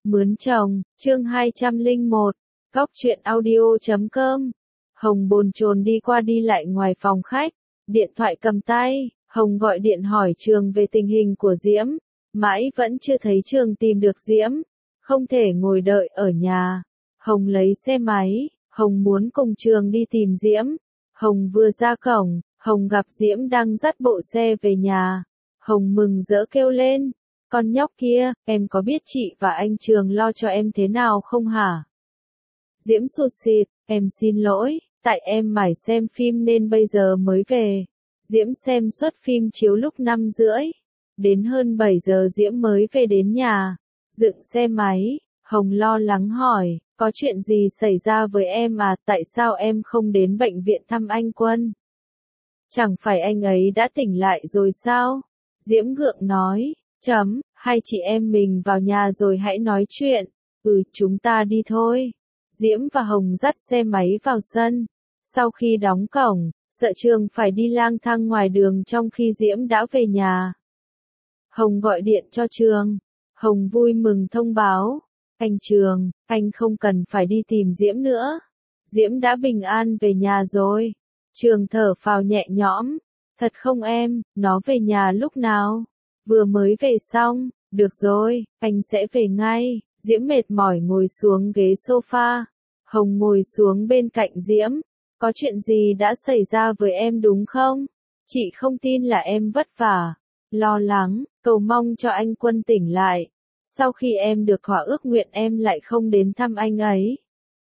Mướn chồng, chương 201, góc truyện audio.com. Hồng bồn chồn đi qua đi lại ngoài phòng khách, điện thoại cầm tay, Hồng gọi điện hỏi Trường về tình hình của Diễm, mãi vẫn chưa thấy Trường tìm được Diễm, không thể ngồi đợi ở nhà. Hồng lấy xe máy, Hồng muốn cùng Trường đi tìm Diễm. Hồng vừa ra cổng, Hồng gặp Diễm đang dắt bộ xe về nhà. Hồng mừng rỡ kêu lên, con nhóc kia, em có biết chị và anh Trường lo cho em thế nào không hả? Diễm sụt sịt, em xin lỗi, tại em mải xem phim nên bây giờ mới về. Diễm xem suất phim chiếu lúc 5:30, đến hơn 7 giờ Diễm mới về đến nhà. Dựng xe máy, Hồng lo lắng hỏi, có chuyện gì xảy ra với em à, tại sao em không đến bệnh viện thăm anh Quân? Chẳng phải anh ấy đã tỉnh lại rồi sao? Diễm gượng nói, hai chị em mình vào nhà rồi hãy nói chuyện. Chúng ta đi thôi. Diễm và Hồng dắt xe máy vào sân. Sau khi đóng cổng, sợ Trường phải đi lang thang ngoài đường trong khi Diễm đã về nhà. Hồng gọi điện cho Trường. Hồng vui mừng thông báo, anh Trường, anh không cần phải đi tìm Diễm nữa. Diễm đã bình an về nhà rồi. Trường thở phào nhẹ nhõm. Thật không em, nó về nhà lúc nào? Vừa mới về xong, được rồi, anh sẽ về ngay. Diễm mệt mỏi ngồi xuống ghế sofa. Hồng ngồi xuống bên cạnh Diễm. Có chuyện gì đã xảy ra với em đúng không? Chị không tin là em vất vả, lo lắng, cầu mong cho anh Quân tỉnh lại. Sau khi em được thỏa ước nguyện em lại không đến thăm anh ấy.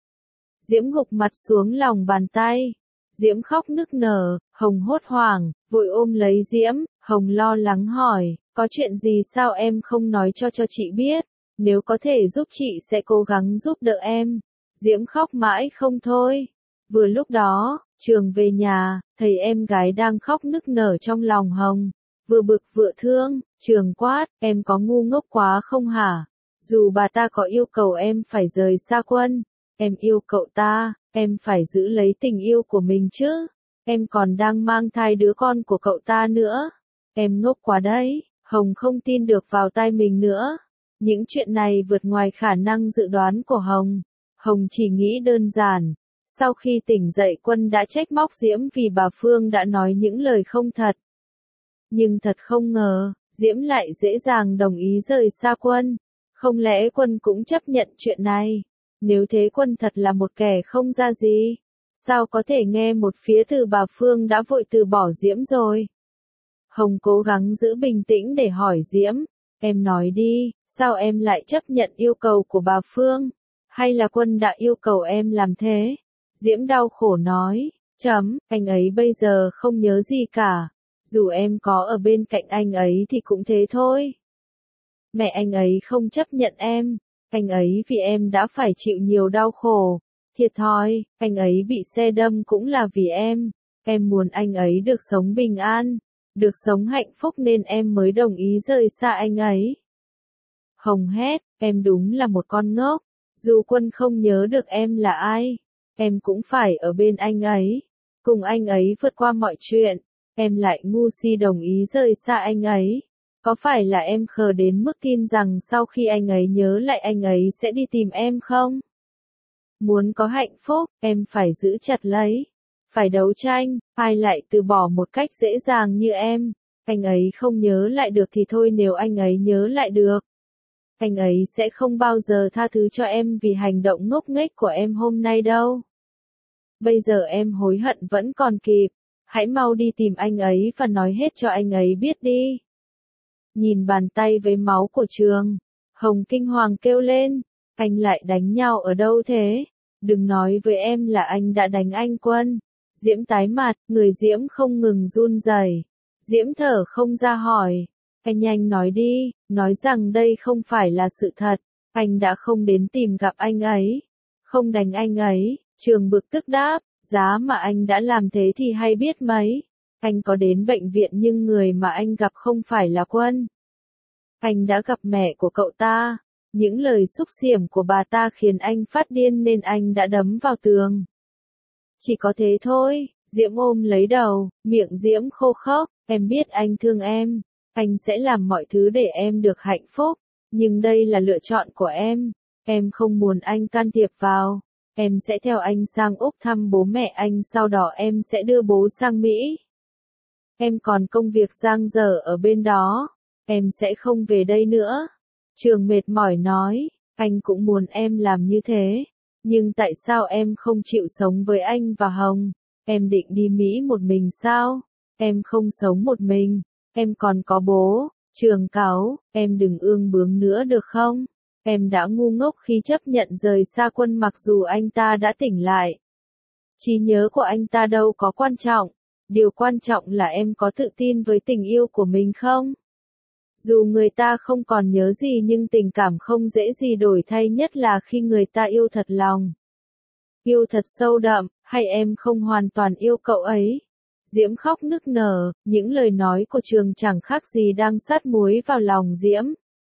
Diễm gục mặt xuống lòng bàn tay. Diễm khóc nức nở, Hồng hốt hoảng, vội ôm lấy Diễm. Hồng lo lắng hỏi, có chuyện gì sao em không nói cho chị biết? Nếu có thể giúp chị sẽ cố gắng giúp đỡ em. Diễm khóc mãi không thôi. Vừa lúc đó, Trường về nhà, thấy em gái đang khóc nức nở trong lòng Hồng. Vừa bực vừa thương, Trường quát, em có ngu ngốc quá không hả? Dù bà ta có yêu cầu em phải rời xa Quân, em yêu cậu ta, em phải giữ lấy tình yêu của mình chứ. Em còn đang mang thai đứa con của cậu ta nữa. Em ngốc quá đấy. Hồng không tin được vào tai mình nữa. Những chuyện này vượt ngoài khả năng dự đoán của Hồng. Hồng chỉ nghĩ đơn giản. Sau khi tỉnh dậy Quân đã trách móc Diễm vì bà Phương đã nói những lời không thật. Nhưng thật không ngờ, Diễm lại dễ dàng đồng ý rời xa Quân. Không lẽ Quân cũng chấp nhận chuyện này? Nếu thế Quân thật là một kẻ không ra gì. Sao có thể nghe một phía từ bà Phương đã vội từ bỏ Diễm rồi? Hồng cố gắng giữ bình tĩnh để hỏi Diễm. Em nói đi, sao em lại chấp nhận yêu cầu của bà Phương? Hay là Quân đã yêu cầu em làm thế? Diễm đau khổ nói, anh ấy bây giờ không nhớ gì cả. Dù em có ở bên cạnh anh ấy thì cũng thế thôi. Mẹ anh ấy không chấp nhận em. Anh ấy vì em đã phải chịu nhiều đau khổ. Thiệt thòi, anh ấy bị xe đâm cũng là vì em. Em muốn anh ấy được sống bình an, được sống hạnh phúc nên em mới đồng ý rời xa anh ấy. Hồng hét, em đúng là một con ngốc. Dù Quân không nhớ được em là ai, em cũng phải ở bên anh ấy, cùng anh ấy vượt qua mọi chuyện. Em lại ngu si đồng ý rời xa anh ấy. Có phải là em khờ đến mức tin rằng sau khi anh ấy nhớ lại anh ấy sẽ đi tìm em không? Muốn có hạnh phúc, em phải giữ chặt lấy. Phải đấu tranh, ai lại từ bỏ một cách dễ dàng như em. Anh ấy không nhớ lại được thì thôi, nếu anh ấy nhớ lại được, anh ấy sẽ không bao giờ tha thứ cho em vì hành động ngốc nghếch của em hôm nay đâu. Bây giờ em hối hận vẫn còn kịp. Hãy mau đi tìm anh ấy và nói hết cho anh ấy biết đi. Nhìn bàn tay với máu của Trường, Hồng kinh hoàng kêu lên, anh lại đánh nhau ở đâu thế? Đừng nói với em là anh đã đánh anh Quân. Diễm tái mặt, người Diễm không ngừng run rẩy. Diễm thở không ra hỏi, anh nhanh nói đi, nói rằng đây không phải là sự thật. Anh đã không đến tìm gặp anh ấy, không đánh anh ấy. Trường bực tức đáp, giá mà anh đã làm thế thì hay biết mấy. Anh có đến bệnh viện nhưng người mà anh gặp không phải là Quân. Anh đã gặp mẹ của cậu ta. Những lời xúc xỉm của bà ta khiến anh phát điên nên anh đã đấm vào tường. Chỉ có thế thôi. Diễm ôm lấy đầu, miệng Diễm khô khốc. Em biết anh thương em. Anh sẽ làm mọi thứ để em được hạnh phúc. Nhưng đây là lựa chọn của em không muốn anh can thiệp vào. Em sẽ theo anh sang Úc thăm bố mẹ anh, sau đó em sẽ đưa bố sang Mỹ. Em còn công việc dang dở ở bên đó, em sẽ không về đây nữa. Trường mệt mỏi nói, anh cũng muốn em làm như thế, nhưng tại sao em không chịu sống với anh và Hồng? Em định đi Mỹ một mình sao? Em không sống một mình, em còn có bố. Trường cáu, em đừng ương bướng nữa được không? Em đã ngu ngốc khi chấp nhận rời xa Quân mặc dù anh ta đã tỉnh lại. Trí nhớ của anh ta đâu có quan trọng, điều quan trọng là em có tự tin với tình yêu của mình không? Dù người ta không còn nhớ gì nhưng tình cảm không dễ gì đổi thay, nhất là khi người ta yêu thật lòng. Yêu thật sâu đậm, hay em không hoàn toàn yêu cậu ấy? Diễm khóc nức nở, những lời nói của Trường chẳng khác gì đang sát muối vào lòng Diễm.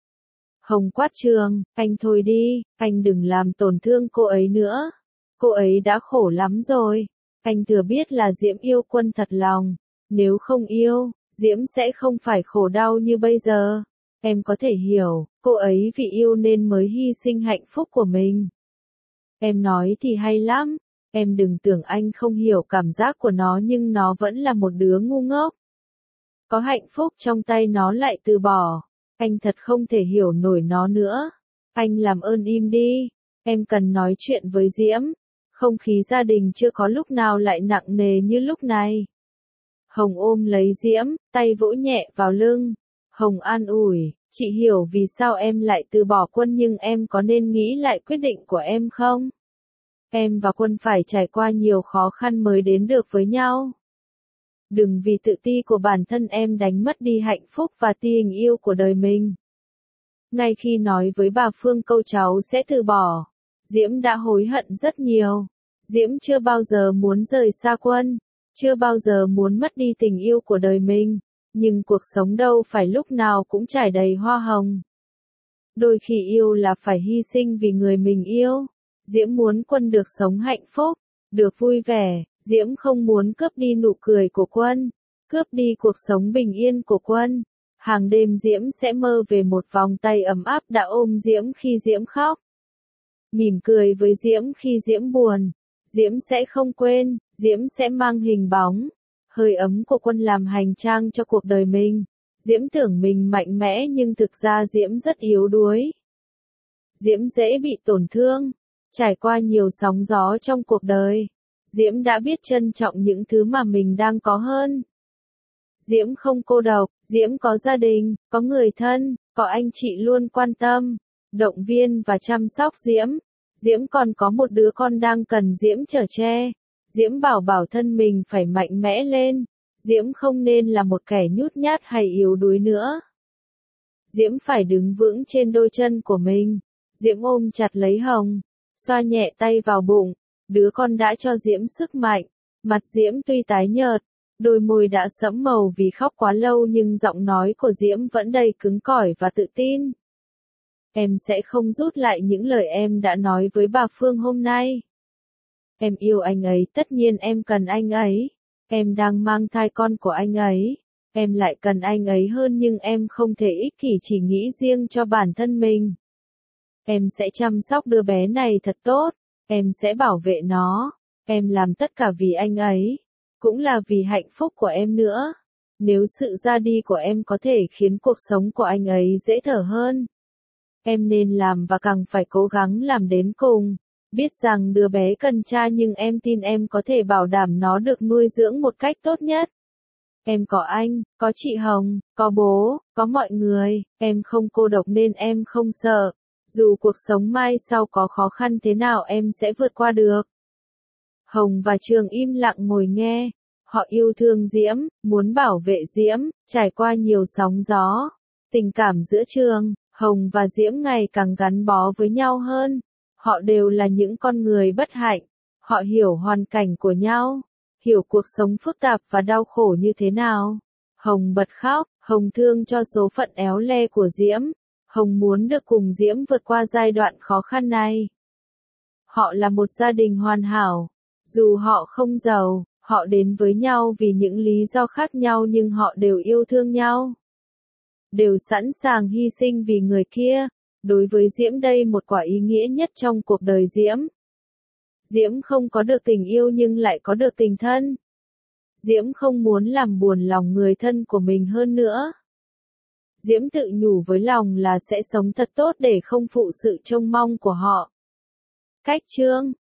Hồng quát Trường, anh thôi đi, anh đừng làm tổn thương cô ấy nữa. Cô ấy đã khổ lắm rồi. Anh thừa biết là Diễm yêu Quân thật lòng. Nếu không yêu, Diễm sẽ không phải khổ đau như bây giờ. Em có thể hiểu, cô ấy vì yêu nên mới hy sinh hạnh phúc của mình. Em nói thì hay lắm. Em đừng tưởng anh không hiểu cảm giác của nó, nhưng nó vẫn là một đứa ngu ngốc. Có hạnh phúc trong tay nó lại từ bỏ. Anh thật không thể hiểu nổi nó nữa. Anh làm ơn im đi. Em cần nói chuyện với Diễm. Không khí gia đình chưa có lúc nào lại nặng nề như lúc này. Hồng ôm lấy Diễm, tay vỗ nhẹ vào lưng. Hồng an ủi, chị hiểu vì sao em lại từ bỏ Quân, nhưng em có nên nghĩ lại quyết định của em không? Em và Quân phải trải qua nhiều khó khăn mới đến được với nhau. Đừng vì tự ti của bản thân em đánh mất đi hạnh phúc và tình yêu của đời mình. Ngay khi nói với bà Phương câu cháu sẽ từ bỏ, Diễm đã hối hận rất nhiều. Diễm chưa bao giờ muốn rời xa Quân, chưa bao giờ muốn mất đi tình yêu của đời mình, nhưng cuộc sống đâu phải lúc nào cũng trải đầy hoa hồng. Đôi khi yêu là phải hy sinh vì người mình yêu. Diễm muốn Quân được sống hạnh phúc, được vui vẻ. Diễm không muốn cướp đi nụ cười của Quân, cướp đi cuộc sống bình yên của Quân. Hàng đêm Diễm sẽ mơ về một vòng tay ấm áp đã ôm Diễm khi Diễm khóc, mỉm cười với Diễm khi Diễm buồn. Diễm sẽ không quên, Diễm sẽ mang hình bóng, hơi ấm của Quân làm hành trang cho cuộc đời mình. Diễm tưởng mình mạnh mẽ nhưng thực ra Diễm rất yếu đuối. Diễm dễ bị tổn thương, trải qua nhiều sóng gió trong cuộc đời. Diễm đã biết trân trọng những thứ mà mình đang có hơn. Diễm không cô độc, Diễm có gia đình, có người thân, có anh chị luôn quan tâm, động viên và chăm sóc Diễm. Diễm còn có một đứa con đang cần Diễm chở che. Diễm bảo bảo thân mình phải mạnh mẽ lên. Diễm không nên là một kẻ nhút nhát hay yếu đuối nữa. Diễm phải đứng vững trên đôi chân của mình. Diễm ôm chặt lấy Hồng, xoa nhẹ tay vào bụng. Đứa con đã cho Diễm sức mạnh. Mặt Diễm tuy tái nhợt, đôi môi đã sẫm màu vì khóc quá lâu, nhưng giọng nói của Diễm vẫn đầy cứng cỏi và tự tin. Em sẽ không rút lại những lời em đã nói với bà Phương hôm nay. Em yêu anh ấy, tất nhiên em cần anh ấy. Em đang mang thai con của anh ấy. Em lại cần anh ấy hơn, nhưng em không thể ích kỷ chỉ nghĩ riêng cho bản thân mình. Em sẽ chăm sóc đứa bé này thật tốt. Em sẽ bảo vệ nó. Em làm tất cả vì anh ấy. Cũng là vì hạnh phúc của em nữa. Nếu sự ra đi của em có thể khiến cuộc sống của anh ấy dễ thở hơn, em nên làm và càng phải cố gắng làm đến cùng. Biết rằng đứa bé cần cha, nhưng em tin em có thể bảo đảm nó được nuôi dưỡng một cách tốt nhất. Em có anh, có chị Hồng, có bố, có mọi người. Em không cô độc nên em không sợ. Dù cuộc sống mai sau có khó khăn thế nào em sẽ vượt qua được. Hồng và Trường im lặng ngồi nghe. Họ yêu thương Diễm, muốn bảo vệ Diễm, trải qua nhiều sóng gió. Tình cảm giữa Trường, Hồng và Diễm ngày càng gắn bó với nhau hơn. Họ đều là những con người bất hạnh. Họ hiểu hoàn cảnh của nhau, hiểu cuộc sống phức tạp và đau khổ như thế nào. Hồng bật khóc, Hồng thương cho số phận éo le của Diễm. Hồng muốn được cùng Diễm vượt qua giai đoạn khó khăn này. Họ là một gia đình hoàn hảo. Dù họ không giàu, họ đến với nhau vì những lý do khác nhau, nhưng họ đều yêu thương nhau. Đều sẵn sàng hy sinh vì người kia. Đối với Diễm đây một quả ý nghĩa nhất trong cuộc đời Diễm. Diễm không có được tình yêu nhưng lại có được tình thân. Diễm không muốn làm buồn lòng người thân của mình hơn nữa. Diễm tự nhủ với lòng là sẽ sống thật tốt để không phụ sự trông mong của họ. Cách chương